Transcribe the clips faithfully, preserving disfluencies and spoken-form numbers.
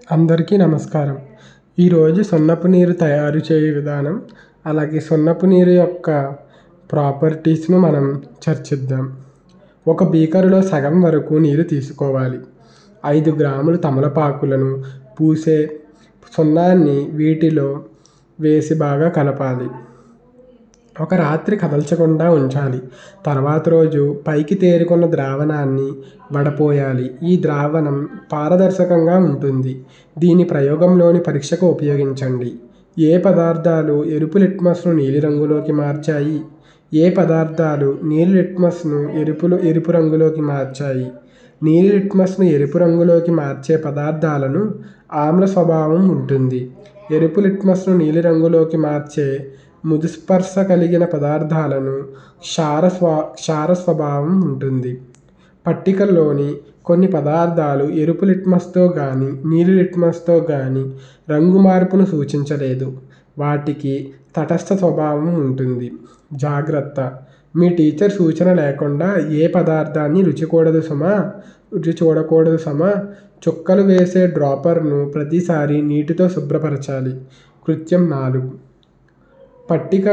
అందరికీ నమస్కారం. ఈరోజు సున్నపు నీరు తయారు చేయు విధానం, అలాగే సున్నపు నీరు యొక్క ప్రాపర్టీస్ను మనం చర్చిద్దాం. ఒక బీకరులో సగం వరకు నీరు తీసుకోవాలి. ఐదు గ్రాములు తమలపాకులను పూసే సున్నాన్ని వీటిలో వేసి బాగా కలపాలి. ఒక రాత్రి కదల్చకుండా ఉంచాలి. తర్వాత రోజు పైకి తేరుకున్న ద్రావణాన్ని వడపోయాలి. ఈ ద్రావణం పారదర్శకంగా ఉంటుంది. దీని ప్రయోగంలోని పరీక్షకు ఉపయోగించండి. ఏ పదార్థాలు ఎరుపు లిట్మస్ను నీలిరంగులోకి మార్చాయి? ఏ పదార్థాలు నీలి లిట్మస్ను ఎరుపులు ఎరుపు రంగులోకి మార్చాయి? నీలి లిట్మస్ను ఎరుపు రంగులోకి మార్చే పదార్థాలను ఆమ్ల స్వభావం ఉంటుంది. ఎరుపు లిట్మస్ను నీలిరంగులోకి మార్చే ముదుస్పర్శ కలిగిన పదార్థాలను క్షార స్వ క్షార స్వభావం ఉంటుంది. పట్టికలోని కొన్ని పదార్థాలు ఎరుపు లిట్మస్తో గానీ, నీలి లిట్మస్తో గానీ రంగు మార్పును సూచించలేదు. వాటికి తటస్థ స్వభావం ఉంటుంది. జాగ్రత్త! మీ టీచర్ సూచన లేకుండా ఏ పదార్థాన్ని రుచకూడదు సుమా రుచి చూడకూడదు సుమా చుక్కలు వేసే డ్రాపర్ను ప్రతిసారి నీటితో శుభ్రపరచాలి. కృత్యం నాలుగు. పట్టిక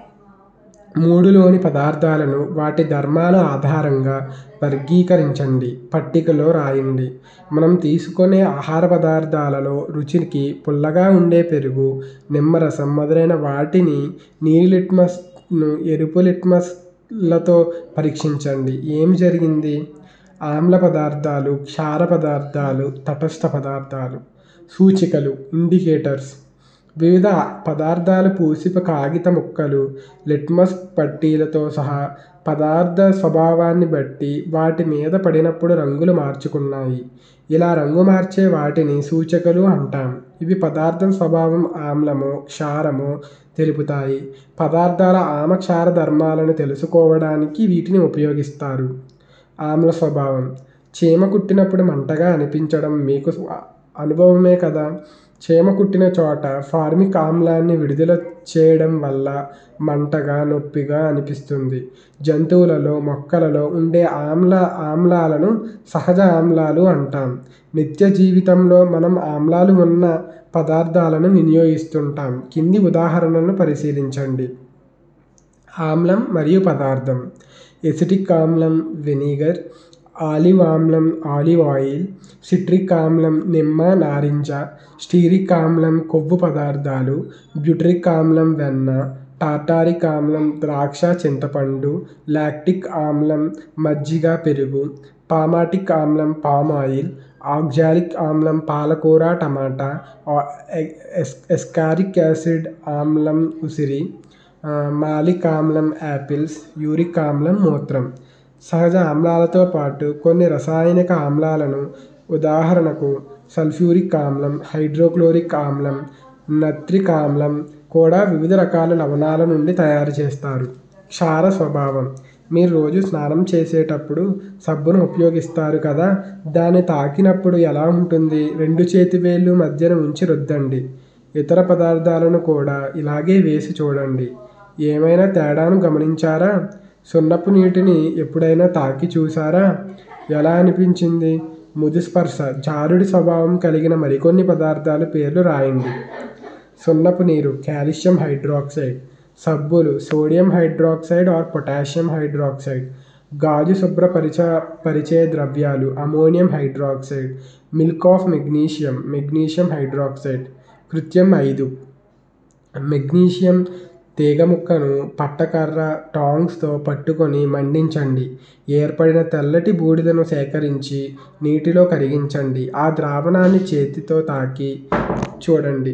మూడులోని పదార్థాలను వాటి ధర్మాల ఆధారంగా వర్గీకరించండి. పట్టికలో రాయండి. మనం తీసుకునే ఆహార పదార్థాలలో రుచికి పుల్లగా ఉండే పెరుగు, నిమ్మరసం మొదలైన వాటిని నీలి లిట్మస్ను ఎరుపు లిట్మస్లతో పరీక్షించండి. ఏమి జరిగింది? ఆమ్ల పదార్థాలు, క్షార పదార్థాలు, తటస్థ పదార్థాలు. సూచికలు ఇండికేటర్స్. వివిధ పదార్థాలు పూసిన కాగిత ముక్కలు లిట్మస్ పట్టీలతో సహా పదార్థ స్వభావాన్ని బట్టి వాటి మీద పడినప్పుడు రంగులు మార్చుకున్నాయి. ఇలా రంగు మార్చే వాటిని సూచికలు అంటాం. ఇవి పదార్థం స్వభావం ఆమ్లమో, క్షారమో తెలుపుతాయి. పదార్థాల ఆమ్ల క్షార ధర్మాలను తెలుసుకోవడానికి వీటిని ఉపయోగిస్తారు. ఆమ్ల స్వభావం. చీమ కుట్టినప్పుడు మంటగా అనిపించడం మీకు అనుభవమే కదా. చీమ కుట్టిన చోట ఫార్మిక్ ఆమ్లాన్ని విడుదల చేయడం వల్ల మంటగా, నొప్పిగా అనిపిస్తుంది. జంతువులలో, మొక్కలలో ఉండే ఆమ్ల ఆమ్లాలను సహజ ఆమ్లాలు అంటాం. నిత్య జీవితంలో మనం ఆమ్లాలు ఉన్న పదార్థాలను వినియోగిస్తుంటాం. కింది ఉదాహరణలను పరిశీలించండి. ఆమ్లం మరియు పదార్థం. ఎసిటిక్ ఆమ్లం వెనిగర్, ఆలివ్ ఆమ్లం ఆలివ్ ఆయిల్, సిట్రిక్ ఆమ్లం నిమ్మ, నారింజ, స్టీరిక్ ఆమ్లం కొవ్వు పదార్థాలు, బ్యూటరిక్ ఆమ్లం వెన్న, టార్టారిక్ ఆమ్లం ద్రాక్ష, చింతపండు, లాక్టిక్ ఆమ్లం మజ్జిగ, పెరుగు, పామాటిక్ ఆమ్లం పామ్ ఆయిల్, ఆక్జాలిక్ ఆమ్లం పాలకూర, టమాటా, ఎస్కారిక్ యాసిడ్ ఆమ్లం ఉసిరి, మాలిక్ ఆమ్లం యాపిల్స్, యూరిక్ ఆమ్లం మూత్రం. సహజ ఆమ్లాలతో పాటు కొన్ని రసాయనిక ఆమ్లాలను ఉదాహరణకు సల్ఫ్యూరిక్ ఆమ్లం, హైడ్రోక్లోరిక్ ఆమ్లం, నత్రిక్ ఆమ్లం కూడా వివిధ రకాల లవణాల నుండి తయారు చేస్తారు. క్షార స్వభావం. మీరు రోజూ స్నానం చేసేటప్పుడు సబ్బును ఉపయోగిస్తారు కదా. దాన్ని తాకినప్పుడు ఎలా ఉంటుంది? రెండు చేతివేళ్ల మధ్యన ఉంచి రుద్దండి. ఇతర పదార్థాలను కూడా ఇలాగే వేసి చూడండి. ఏమైనా తేడాను గమనించారా? సున్నపు నీటిని ఎప్పుడైనా తాకి చూశారా? ఎలా అనిపించింది? ముదుస్పర్శ, జారుడు స్వభావం కలిగిన మరికొన్ని పదార్థాల పేర్లు రాయండి. సున్నపు నీరు. Calcium hydroxide. సబ్బులు sodium hydroxide or potassium hydroxide. గాజు శుభ్రపరిచ పరిచే ద్రవ్యాలు ammonium hydroxide. Milk of magnesium magnesium hydroxide. కృత్యం ఐదు. మెగ్నీషియం తీగముక్కను పట్టకర్ర, టాంగ్స్తో పట్టుకొని మండించండి. ఏర్పడిన తెల్లటి బూడిదను సేకరించి నీటిలో కరిగించండి. ఆ ద్రావణాన్ని చేతితో తాకి చూడండి.